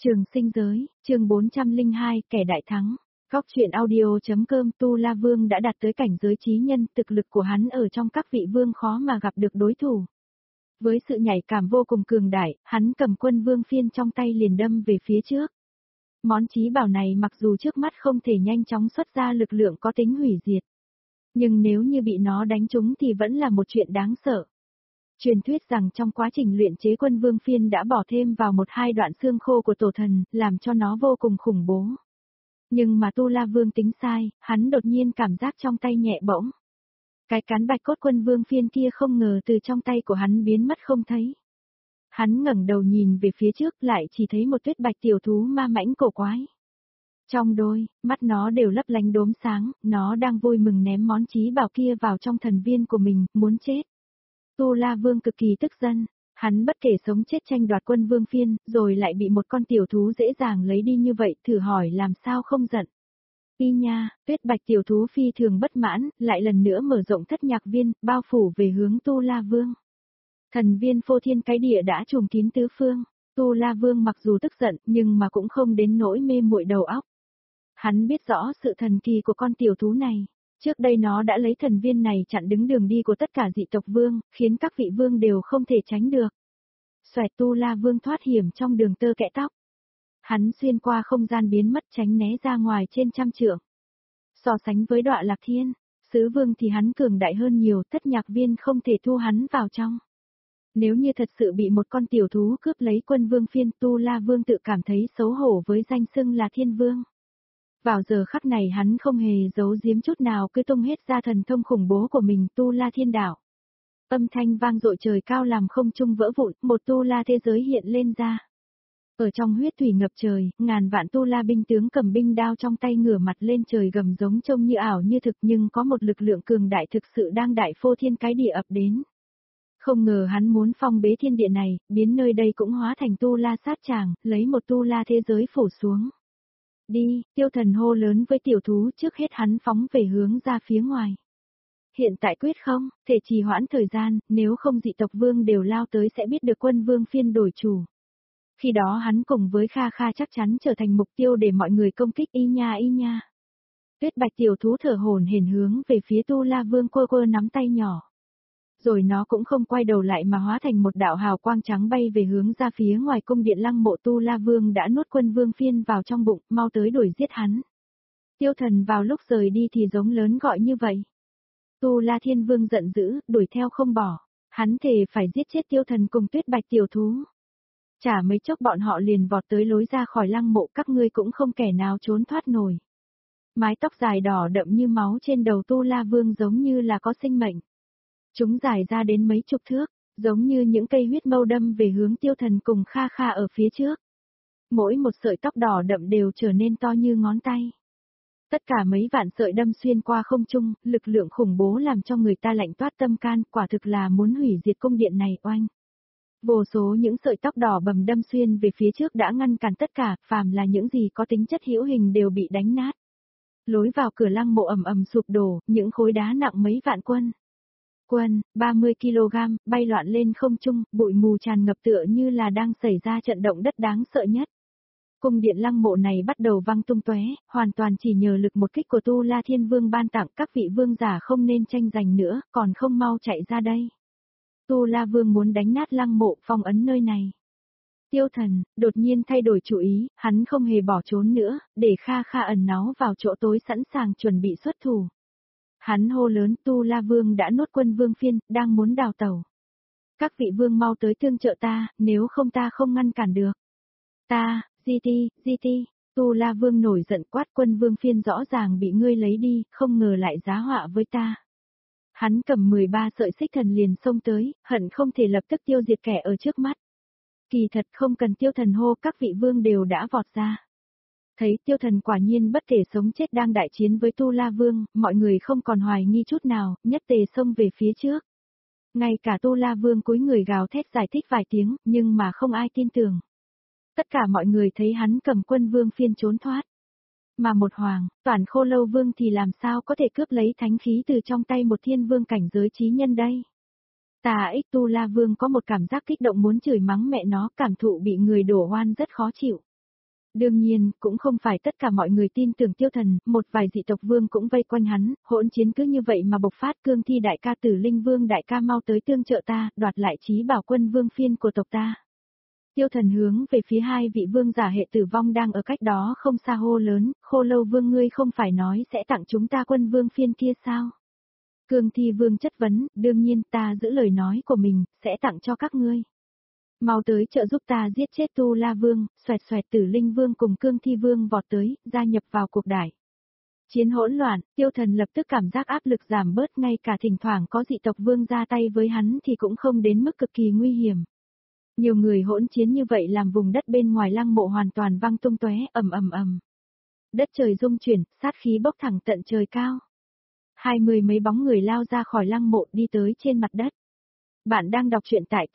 Trường sinh giới, chương 402, kẻ đại thắng. Góc truyện audio.com. Tu La Vương đã đạt tới cảnh giới chí nhân, thực lực của hắn ở trong các vị vương khó mà gặp được đối thủ. Với sự nhạy cảm vô cùng cường đại, hắn cầm quân vương phiên trong tay liền đâm về phía trước. Món chí bảo này mặc dù trước mắt không thể nhanh chóng xuất ra lực lượng có tính hủy diệt, nhưng nếu như bị nó đánh trúng thì vẫn là một chuyện đáng sợ. Truyền thuyết rằng trong quá trình luyện chế quân vương phiên đã bỏ thêm vào một hai đoạn xương khô của tổ thần, làm cho nó vô cùng khủng bố. Nhưng mà Tu La Vương tính sai, hắn đột nhiên cảm giác trong tay nhẹ bỗng. Cái cán bạch cốt quân vương phiên kia không ngờ từ trong tay của hắn biến mất không thấy. Hắn ngẩng đầu nhìn về phía trước lại chỉ thấy một tuyết bạch tiểu thú ma mãnh cổ quái. Trong đôi, mắt nó đều lấp lánh đốm sáng, nó đang vui mừng ném món chí bảo kia vào trong thần viên của mình, muốn chết. Tu La Vương cực kỳ tức giận, hắn bất kể sống chết tranh đoạt quân vương phiên, rồi lại bị một con tiểu thú dễ dàng lấy đi như vậy, thử hỏi làm sao không giận. Y nha, tuyết bạch tiểu thú phi thường bất mãn, lại lần nữa mở rộng thất nhạc viên, bao phủ về hướng Tu La Vương. Thần viên phô thiên cái địa đã trùm kín tứ phương, Tu La Vương mặc dù tức giận, nhưng mà cũng không đến nỗi mê muội đầu óc. Hắn biết rõ sự thần kỳ của con tiểu thú này. Trước đây nó đã lấy thần viên này chặn đứng đường đi của tất cả dị tộc vương, khiến các vị vương đều không thể tránh được. Xoẹt, Tu La Vương thoát hiểm trong đường tơ kẽ tóc. Hắn xuyên qua không gian biến mất tránh né ra ngoài trên trăm trượng. So sánh với Đọa Lạc Thiên, Sứ Vương thì hắn cường đại hơn nhiều, thất nhạc viên không thể thu hắn vào trong. Nếu như thật sự bị một con tiểu thú cướp lấy quân vương phiên, Tu La Vương tự cảm thấy xấu hổ với danh xưng là Thiên Vương. Vào giờ khắc này hắn không hề giấu giếm chút nào, cứ tung hết ra thần thông khủng bố của mình, Tu La Thiên Đạo. Âm thanh vang dội trời cao làm không trung vỡ vụn, một Tu La thế giới hiện lên ra. Ở trong huyết thủy ngập trời, ngàn vạn Tu La binh tướng cầm binh đao trong tay ngửa mặt lên trời gầm giống trông như ảo như thực, nhưng có một lực lượng cường đại thực sự đang đại phô thiên cái địa ập đến. Không ngờ hắn muốn phong bế thiên địa này, biến nơi đây cũng hóa thành Tu La sát tràng, lấy một Tu La thế giới phủ xuống. Đi, Tiêu Thần hô lớn với tiểu thú, trước hết hắn phóng về hướng ra phía ngoài. Hiện tại quyết không, thể trì hoãn thời gian, nếu không dị tộc vương đều lao tới sẽ biết được quân vương phiên đổi chủ. Khi đó hắn cùng với Kha Kha chắc chắn trở thành mục tiêu để mọi người công kích. Y nha y nha. Tuyết bạch tiểu thú thở hổn hển hướng về phía Tu La Vương quơ quơ nắm tay nhỏ. Rồi nó cũng không quay đầu lại mà hóa thành một đạo hào quang trắng bay về hướng ra phía ngoài cung điện lăng mộ. Tu La Vương đã nuốt quân vương phiên vào trong bụng, mau tới đuổi giết hắn. Tiêu Thần vào lúc rời đi thì giống lớn gọi như vậy. Tu La Thiên Vương giận dữ, đuổi theo không bỏ. Hắn thề phải giết chết Tiêu Thần cùng tuyết bạch tiểu thú. Chả mấy chốc bọn họ liền vọt tới lối ra khỏi lăng mộ, các ngươi cũng không kẻ nào trốn thoát nổi. Mái tóc dài đỏ đậm như máu trên đầu Tu La Vương giống như là có sinh mệnh. Chúng dài ra đến mấy chục thước, giống như những cây huyết mâu đâm về hướng Tiêu Thần cùng Kha Kha ở phía trước. Mỗi một sợi tóc đỏ đậm đều trở nên to như ngón tay. Tất cả mấy vạn sợi đâm xuyên qua không trung, lực lượng khủng bố làm cho người ta lạnh toát tâm can, quả thực là muốn hủy diệt cung điện này oanh. Vô số những sợi tóc đỏ bầm đâm xuyên về phía trước đã ngăn cản tất cả, phàm là những gì có tính chất hữu hình đều bị đánh nát. Lối vào cửa lăng mộ ầm ầm sụp đổ, những khối đá nặng mấy vạn quân, 30 kg, bay loạn lên không trung, bụi mù tràn ngập tựa như là đang xảy ra trận động đất đáng sợ nhất. Cung điện lăng mộ này bắt đầu văng tung tóe, hoàn toàn chỉ nhờ lực một kích của Tu La Thiên Vương ban tặng, các vị vương giả không nên tranh giành nữa, còn không mau chạy ra đây. Tu La Vương muốn đánh nát lăng mộ, phong ấn nơi này. Tiêu Thần đột nhiên thay đổi chủ ý, hắn không hề bỏ trốn nữa, để Kha Kha ẩn náu vào chỗ tối sẵn sàng chuẩn bị xuất thủ. Hắn hô lớn, Tu La Vương đã nuốt quân vương phiên, đang muốn đào tẩu. Các vị vương mau tới tương trợ ta, nếu không ta không ngăn cản được. Ta, GT, Tu La Vương nổi giận quát, quân vương phiên rõ ràng bị ngươi lấy đi, không ngờ lại giá họa với ta. Hắn cầm 13 sợi xích thần liền xông tới, hận không thể lập tức tiêu diệt kẻ ở trước mắt. Kỳ thật không cần Tiêu Thần hô, các vị vương đều đã vọt ra. Thấy Tiêu Thần quả nhiên bất kể sống chết đang đại chiến với Tu La Vương, mọi người không còn hoài nghi chút nào, nhất tề xông về phía trước. Ngay cả Tu La Vương cúi người gào thét giải thích vài tiếng, nhưng mà không ai tin tưởng. Tất cả mọi người thấy hắn cầm quân vương phiên trốn thoát. Mà một hoàng, Toản Khô Lâu Vương thì làm sao có thể cướp lấy thánh khí từ trong tay một thiên vương cảnh giới chí nhân đây? Tu La Vương có một cảm giác kích động muốn chửi mắng mẹ nó, cảm thụ bị người đổ oan rất khó chịu. Đương nhiên, cũng không phải tất cả mọi người tin tưởng Tiêu Thần, một vài dị tộc vương cũng vây quanh hắn, hỗn chiến cứ như vậy mà bộc phát. Cương Thi đại ca, Tử Linh Vương đại ca, mau tới tương trợ ta, đoạt lại Chí Bảo Quân vương phiên của tộc ta. Tiêu Thần hướng về phía hai vị vương giả hệ tử vong đang ở cách đó không xa hô lớn, Khô Lâu Vương ngươi không phải nói sẽ tặng chúng ta quân vương phiên kia sao? Cương Thi Vương chất vấn, đương nhiên ta giữ lời nói của mình, sẽ tặng cho các ngươi. Mau tới trợ giúp ta giết chết Tu La Vương. Xoẹt xoẹt, Tử Linh Vương cùng Cương Thi Vương vọt tới, gia nhập vào cuộc đải. Chiến hỗn loạn, Tiêu Thần lập tức cảm giác áp lực giảm bớt, ngay cả thỉnh thoảng có dị tộc vương ra tay với hắn thì cũng không đến mức cực kỳ nguy hiểm. Nhiều người hỗn chiến như vậy làm vùng đất bên ngoài lăng mộ hoàn toàn văng tung tóe, ầm ầm ầm. Đất trời rung chuyển, sát khí bốc thẳng tận trời cao. 20 mấy bóng người lao ra khỏi lăng mộ đi tới trên mặt đất. Bạn đang đọc truyện tại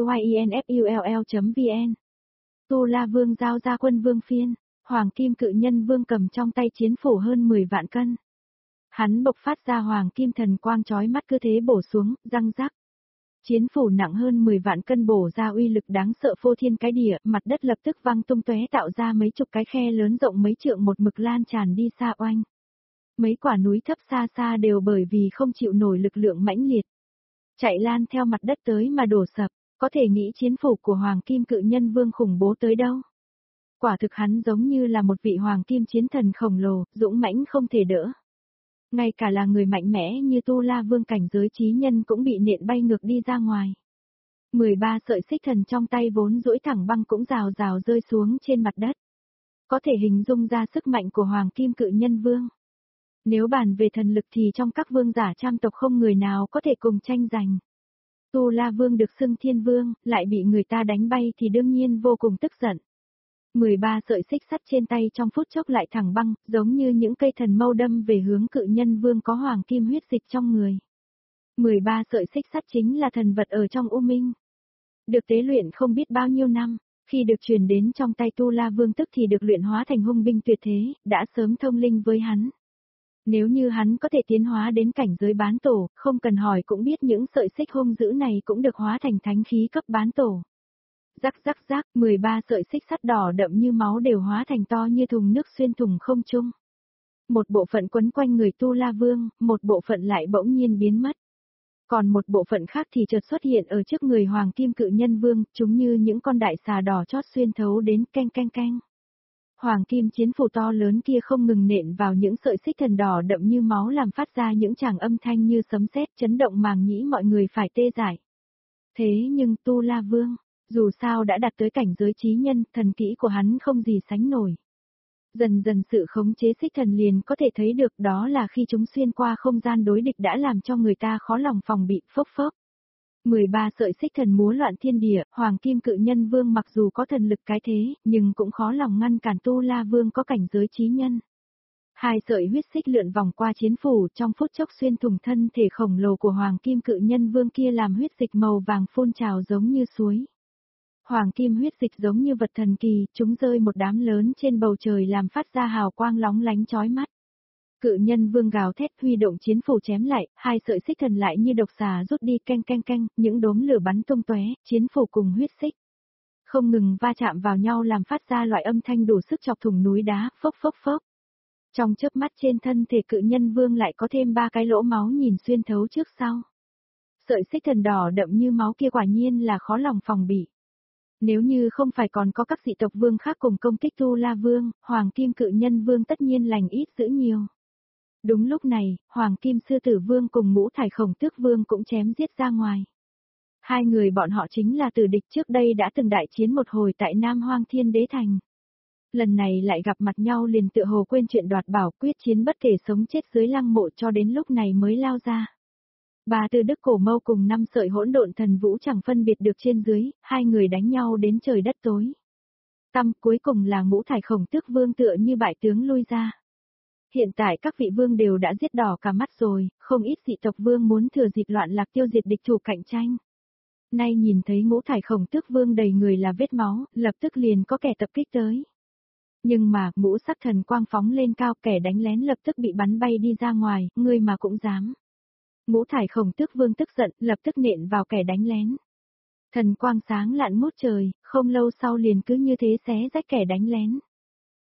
tiuyinfull.vn. Tu La Vương giao ra quân vương phiên, Hoàng Kim Cự Nhân Vương cầm trong tay chiến phủ hơn 10 vạn cân. Hắn bộc phát ra Hoàng Kim thần quang chói mắt, cứ thế bổ xuống, răng rắc. Chiến phủ nặng hơn 10 vạn cân bổ ra uy lực đáng sợ phô thiên cái địa, mặt đất lập tức văng tung tóe tạo ra mấy chục cái khe lớn rộng mấy trượng một mực lan tràn đi xa oanh. Mấy quả núi thấp xa xa đều bởi vì không chịu nổi lực lượng mãnh liệt. Chạy lan theo mặt đất tới mà đổ sập, có thể nghĩ chiến phủ của Hoàng Kim Cự Nhân Vương khủng bố tới đâu. Quả thực hắn giống như là một vị Hoàng Kim chiến thần khổng lồ, dũng mãnh không thể đỡ. Ngay cả là người mạnh mẽ như Tu La Vương cảnh giới chí nhân cũng bị nện bay ngược đi ra ngoài. 13 sợi xích thần trong tay vốn duỗi thẳng băng cũng rào rào rơi xuống trên mặt đất. Có thể hình dung ra sức mạnh của Hoàng Kim Cự Nhân Vương. Nếu bàn về thần lực thì trong các vương giả trăm tộc không người nào có thể cùng tranh giành. Tu La Vương được xưng Thiên Vương, lại bị người ta đánh bay thì đương nhiên vô cùng tức giận. 13 sợi xích sắt trên tay trong phút chốc lại thẳng băng, giống như những cây thần mâu đâm về hướng Cự Nhân Vương có hoàng kim huyết dịch trong người. 13 sợi xích sắt chính là thần vật ở trong U Minh. Được tế luyện không biết bao nhiêu năm, khi được truyền đến trong tay Tu La Vương tức thì được luyện hóa thành hung binh tuyệt thế, đã sớm thông linh với hắn. Nếu như hắn có thể tiến hóa đến cảnh giới bán tổ, không cần hỏi cũng biết những sợi xích hung dữ này cũng được hóa thành thánh khí cấp bán tổ. Rắc rắc rắc, 13 sợi xích sắt đỏ đậm như máu đều hóa thành to như thùng nước xuyên thủng không trung. Một bộ phận quấn quanh người Tu La Vương, một bộ phận lại bỗng nhiên biến mất. Còn một bộ phận khác thì chợt xuất hiện ở trước người Hoàng Kim Cự Nhân Vương, chúng như những con đại xà đỏ chót xuyên thấu đến canh canh canh. Hoàng Kim chiến phủ to lớn kia không ngừng nện vào những sợi xích thần đỏ đậm như máu làm phát ra những tràng âm thanh như sấm sét chấn động màng nhĩ mọi người phải tê dại. Thế nhưng Tu La Vương, dù sao đã đạt tới cảnh giới chí nhân, thần kỹ của hắn không gì sánh nổi. Dần dần sự khống chế xích thần liền có thể thấy được đó là khi chúng xuyên qua không gian đối địch đã làm cho người ta khó lòng phòng bị, phốc phốc. 13 sợi xích thần múa loạn thiên địa, Hoàng Kim Cự Nhân Vương mặc dù có thần lực cái thế, nhưng cũng khó lòng ngăn cản Tu La Vương có cảnh giới chí nhân. Hai sợi huyết xích lượn vòng qua chiến phủ trong phút chốc xuyên thủng thân thể khổng lồ của Hoàng Kim Cự Nhân Vương kia làm huyết dịch màu vàng phun trào giống như suối. Hoàng kim huyết dịch giống như vật thần kỳ, chúng rơi một đám lớn trên bầu trời làm phát ra hào quang lóng lánh chói mắt. Cự Nhân Vương gào thét huy động chiến phủ chém lại, hai sợi xích thần lại như độc xà rút đi canh canh canh, những đốm lửa bắn tung tóe, chiến phủ cùng huyết xích không ngừng va chạm vào nhau làm phát ra loại âm thanh đủ sức chọc thủng núi đá, phốc phốc phốc. Trong chớp mắt trên thân thể Cự Nhân Vương lại có thêm 3 cái lỗ máu nhìn xuyên thấu trước sau. Sợi xích thần đỏ đậm như máu kia quả nhiên là khó lòng phòng bị. Nếu như không phải còn có các dị tộc vương khác cùng công kích Tu La Vương, Hoàng Kim Cự Nhân Vương tất nhiên lành ít dữ nhiều. Đúng lúc này, Hoàng Kim Sư Tử Vương cùng Ngũ Thải Khổng Tước Vương cũng chém giết ra ngoài. Hai người bọn họ chính là tử địch trước đây đã từng đại chiến một hồi tại Nam Hoang Thiên Đế Thành. Lần này lại gặp mặt nhau liền tựa hồ quên chuyện đoạt bảo quyết chiến bất kể sống chết dưới lăng mộ cho đến lúc này mới lao ra. Ba Tư Đức Cổ Mâu cùng 5 sợi hỗn độn thần vũ chẳng phân biệt được trên dưới, hai người đánh nhau đến trời đất tối. Cuối cùng là Ngũ Thải Khổng Tước Vương tựa như bại tướng lui ra. Hiện tại các vị vương đều đã giết đỏ cả mắt rồi, không ít dị tộc vương muốn thừa dịp loạn lạc tiêu diệt địch thủ cạnh tranh. Nay nhìn thấy Ngũ Thải Khổng Tước Vương đầy người là vết máu, lập tức liền có kẻ tập kích tới. Nhưng mà, ngũ sắc thần quang phóng lên cao, kẻ đánh lén lập tức bị bắn bay đi ra ngoài, ngươi mà cũng dám. Ngũ Thải Khổng Tước Vương tức giận, lập tức nện vào kẻ đánh lén. Thần quang sáng lạn ngút trời, không lâu sau liền cứ như thế xé rách kẻ đánh lén.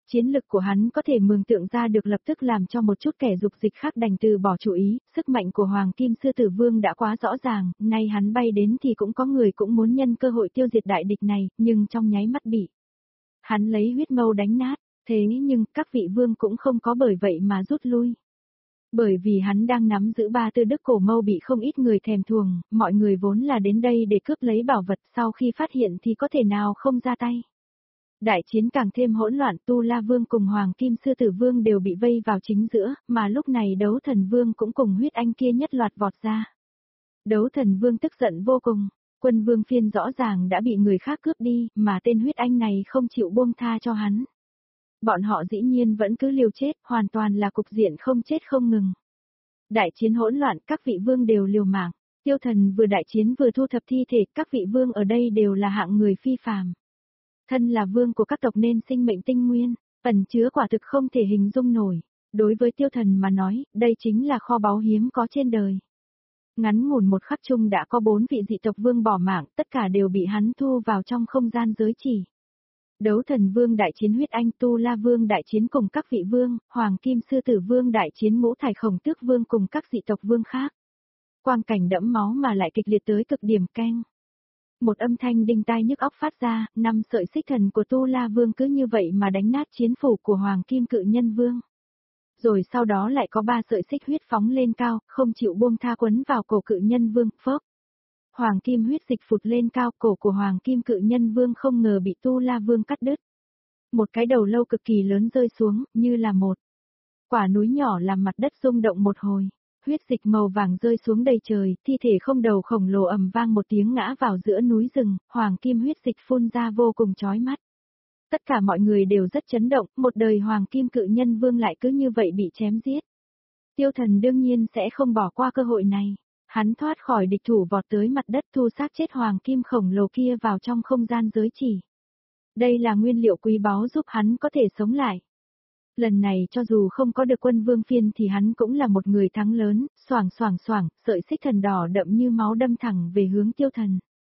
Chiến lực của hắn có thể mường tượng ra được lập tức làm cho một chút kẻ dục dịch khác đành từ bỏ chủ ý, sức mạnh của Hoàng Kim Sư Tử Vương đã quá rõ ràng, nay hắn bay đến thì cũng có người cũng muốn nhân cơ hội tiêu diệt đại địch này, nhưng trong nháy mắt bị hắn lấy huyết mâu đánh nát, thế nhưng các vị vương cũng không có bởi vậy mà rút lui. Bởi vì hắn đang nắm giữ ba tư đức cổ mâu bị không ít người thèm thuồng, mọi người vốn là đến đây để cướp lấy bảo vật sau khi phát hiện thì có thể nào không ra tay. Đại chiến càng thêm hỗn loạn, Tu La Vương cùng Hoàng Kim Sư Tử Vương đều bị vây vào chính giữa, mà lúc này Đấu Thần Vương cũng cùng huyết anh kia nhất loạt vọt ra. Đấu Thần Vương tức giận vô cùng, Quân Vương Phiên rõ ràng đã bị người khác cướp đi, mà tên huyết anh này không chịu buông tha cho hắn. Bọn họ dĩ nhiên vẫn cứ liều chết, hoàn toàn là cục diện không chết không ngừng. Đại chiến hỗn loạn, các vị vương đều liều mạng. Tiêu Thần vừa đại chiến vừa thu thập thi thể, các vị vương ở đây đều là hạng người phi phàm. Thân là vương của các tộc nên sinh mệnh tinh nguyên, ẩn chứa quả thực không thể hình dung nổi. Đối với Tiêu Thần mà nói, đây chính là kho báu hiếm có trên đời. Ngắn ngủn một khắc chung đã có 4 vị dị tộc vương bỏ mạng, tất cả đều bị hắn thu vào trong không gian giới chỉ. Đấu Thần Vương đại chiến huyết anh, Tu La Vương đại chiến cùng các vị vương, Hoàng Kim Sư Tử Vương đại chiến Ngũ Thải Khổng Tước Vương cùng các dị tộc vương khác. Quang cảnh đẫm máu mà lại kịch liệt tới cực điểm keng. Một âm thanh đinh tai nhức óc phát ra, 5 sợi xích thần của Tu La Vương cứ như vậy mà đánh nát chiến phủ của Hoàng Kim Cự Nhân Vương. Rồi sau đó lại có 3 sợi xích huyết phóng lên cao, không chịu buông tha quấn vào cổ Cự Nhân Vương, phốc. Hoàng Kim huyết dịch phụt lên cao, cổ của Hoàng Kim Cự Nhân Vương không ngờ bị Tu La Vương cắt đứt. Một cái đầu lâu cực kỳ lớn rơi xuống, như là một quả núi nhỏ làm mặt đất rung động một hồi. Huyết dịch màu vàng rơi xuống đầy trời, thi thể không đầu khổng lồ ầm vang một tiếng ngã vào giữa núi rừng, Hoàng Kim huyết dịch phun ra vô cùng chói mắt. Tất cả mọi người đều rất chấn động, một đời Hoàng Kim Cự Nhân Vương lại cứ như vậy bị chém giết. Tiêu Thần đương nhiên sẽ không bỏ qua cơ hội này. Hắn thoát khỏi địch thủ vọt tới mặt đất thu xác chết Hoàng Kim khổng lồ kia vào trong không gian giới chỉ. Đây là nguyên liệu quý báu giúp hắn có thể sống lại. Lần này cho dù không có được Quân Vương Phiên thì hắn cũng là một người thắng lớn, xoảng xoảng xoảng, sợi xích thần đỏ đậm như máu đâm thẳng về hướng Tiêu Thần.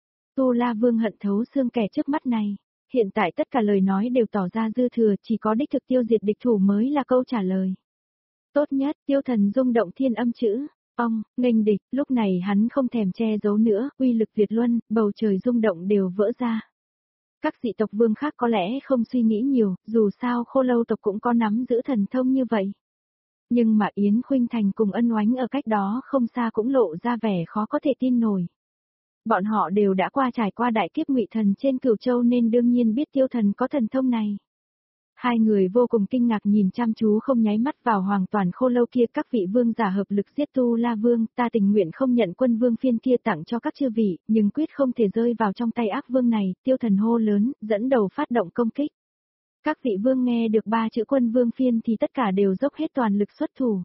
Tu La Vương hận thấu xương kẻ trước mắt này. Hiện tại tất cả lời nói đều tỏ ra dư thừa, chỉ có đích thực tiêu diệt địch thủ mới là câu trả lời. Tốt nhất, Tiêu Thần rung động thiên âm chữ. Nghênh địch, lúc này hắn không thèm che giấu nữa, uy lực tuyệt luân, bầu trời rung động đều vỡ ra. Các dị tộc vương khác có lẽ không suy nghĩ nhiều, dù sao Khô Lâu tộc cũng có nắm giữ thần thông như vậy. Nhưng mà Yến Khuynh Thành cùng Ân Oánh ở cách đó không xa cũng lộ ra vẻ khó có thể tin nổi. Bọn họ đều đã trải qua đại kiếp Ngụy Thần trên Cửu Châu nên đương nhiên biết Tiêu Thần có thần thông này. Hai người vô cùng kinh ngạc nhìn chăm chú không nháy mắt vào Hoàng Toàn Khô Lâu kia, các vị vương giả hợp lực giết Tu La Vương, ta tình nguyện không nhận Quân Vương Phiên kia tặng cho các chư vị, nhưng quyết không thể rơi vào trong tay ác vương này, Tiêu Thần hô lớn, dẫn đầu phát động công kích. Các vị vương nghe được 3 chữ Quân Vương Phiên thì tất cả đều dốc hết toàn lực xuất thủ.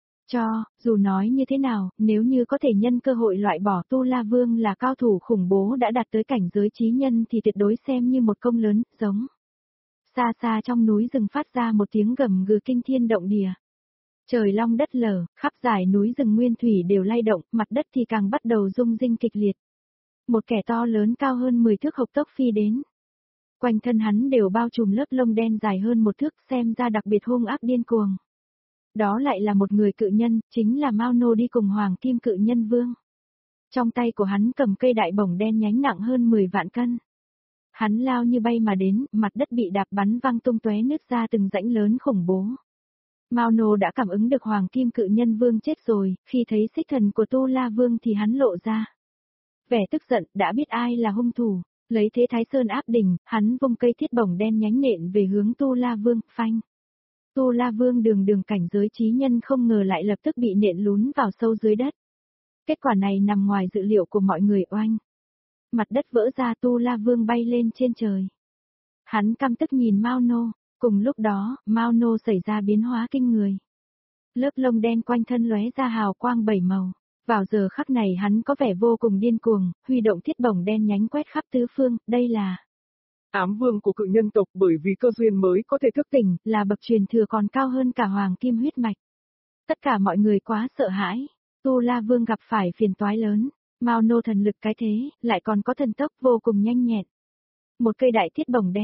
Dù nói như thế nào, nếu như có thể nhân cơ hội loại bỏ Tu La Vương là cao thủ khủng bố đã đạt tới cảnh giới chí nhân thì tuyệt đối xem như một công lớn, giống. Xa xa trong núi rừng phát ra một tiếng gầm gừ kinh thiên động địa. Trời long đất lở, khắp dải núi rừng nguyên thủy đều lay động, mặt đất thì càng bắt đầu rung rinh kịch liệt. Một kẻ to lớn cao hơn 10 thước hộc tốc phi đến. Quanh thân hắn đều bao trùm lớp lông đen dài hơn 1 thước, xem ra đặc biệt hung ác điên cuồng. Đó lại là một người cự nhân, chính là Mao Nô đi cùng Hoàng Kim Cự Nhân Vương. Trong tay của hắn cầm cây đại bổng đen nhánh nặng hơn 10 vạn cân. Hắn lao như bay mà đến, mặt đất bị đạp bắn văng tung tóe nứt ra từng rãnh lớn khủng bố. Mao Nô đã cảm ứng được Hoàng Kim Cự Nhân Vương chết rồi, khi thấy xích thần của Tu La Vương thì hắn lộ ra vẻ tức giận, đã biết ai là hung thủ, lấy thế Thái Sơn áp đỉnh, hắn vung cây thiết bổng đen nhánh nện về hướng Tu La Vương, phanh. Tu La Vương đường cảnh giới chí nhân không ngờ lại lập tức bị nện lún vào sâu dưới đất. Kết quả này nằm ngoài dự liệu của mọi người, oanh. Mặt đất vỡ ra, Tu La Vương bay lên trên trời. Hắn căm tức nhìn Mao Nô, cùng lúc đó, Mao Nô xảy ra biến hóa kinh người. Lớp lông đen quanh thân lóe ra hào quang 7 màu. Vào giờ khắc này hắn có vẻ vô cùng điên cuồng, huy động thiết bổng đen nhánh quét khắp tứ phương, đây là ám vương của cự nhân tộc, bởi vì cơ duyên mới có thể thức tỉnh, là bậc truyền thừa còn cao hơn cả Hoàng Kim huyết mạch. Tất cả mọi người quá sợ hãi, Tu La Vương gặp phải phiền toái lớn. Mao Nô thần lực cái thế, lại còn có thần tốc vô cùng nhanh nhẹn. Một cây đại thiết bổng đen,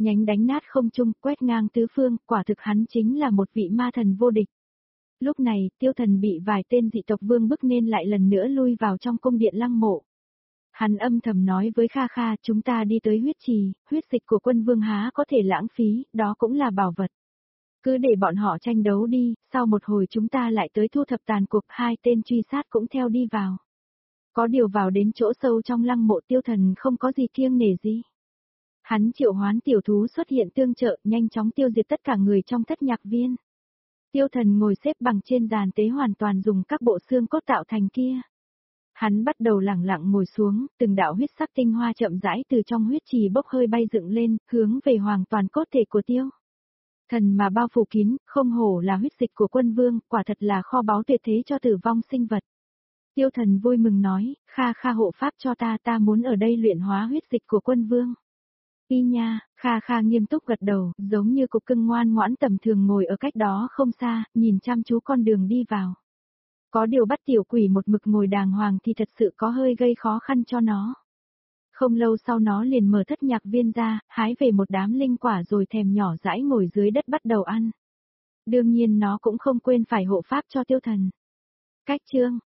nhánh đánh nát không trung, quét ngang tứ phương, quả thực hắn chính là một vị ma thần vô địch. Lúc này, Tiêu Thần bị vài tên dị tộc vương bức nên lại lần nữa lui vào trong cung điện lăng mộ. Hắn âm thầm nói với Kha Kha, chúng ta đi tới huyết trì, huyết dịch của quân vương há có thể lãng phí, đó cũng là bảo vật. Cứ để bọn họ tranh đấu đi, sau một hồi chúng ta lại tới thu thập tàn cuộc, hai tên truy sát cũng theo đi vào. Có điều vào đến chỗ sâu trong lăng mộ Tiêu Thần không có gì kiêng nể gì. Hắn triệu hoán tiểu thú xuất hiện tương trợ, nhanh chóng tiêu diệt tất cả người trong thất nhạc viên. Tiêu Thần ngồi xếp bằng trên giàn tế hoàn toàn dùng các bộ xương cốt tạo thành kia. Hắn bắt đầu lẳng lặng ngồi xuống, từng đạo huyết sắc tinh hoa chậm rãi từ trong huyết trì bốc hơi bay dựng lên, hướng về hoàn toàn cốt thể của Tiêu Thần mà bao phủ kín, không hổ là huyết dịch của quân vương, quả thật là kho báu tuyệt thế cho tử vong sinh vật. Tiêu Thần vui mừng nói, Kha Kha hộ pháp cho ta muốn ở đây luyện hóa huyết dịch của quân vương. Y nha, Kha Kha nghiêm túc gật đầu, giống như cục cưng ngoan ngoãn tầm thường ngồi ở cách đó không xa, nhìn chăm chú con đường đi vào. Có điều bắt tiểu quỷ một mực ngồi đàng hoàng thì thật sự có hơi gây khó khăn cho nó. Không lâu sau nó liền mở thất nhạc viên ra, hái về một đám linh quả rồi thèm nhỏ dãi ngồi dưới đất bắt đầu ăn. Đương nhiên nó cũng không quên phải hộ pháp cho Tiêu Thần. Cách chương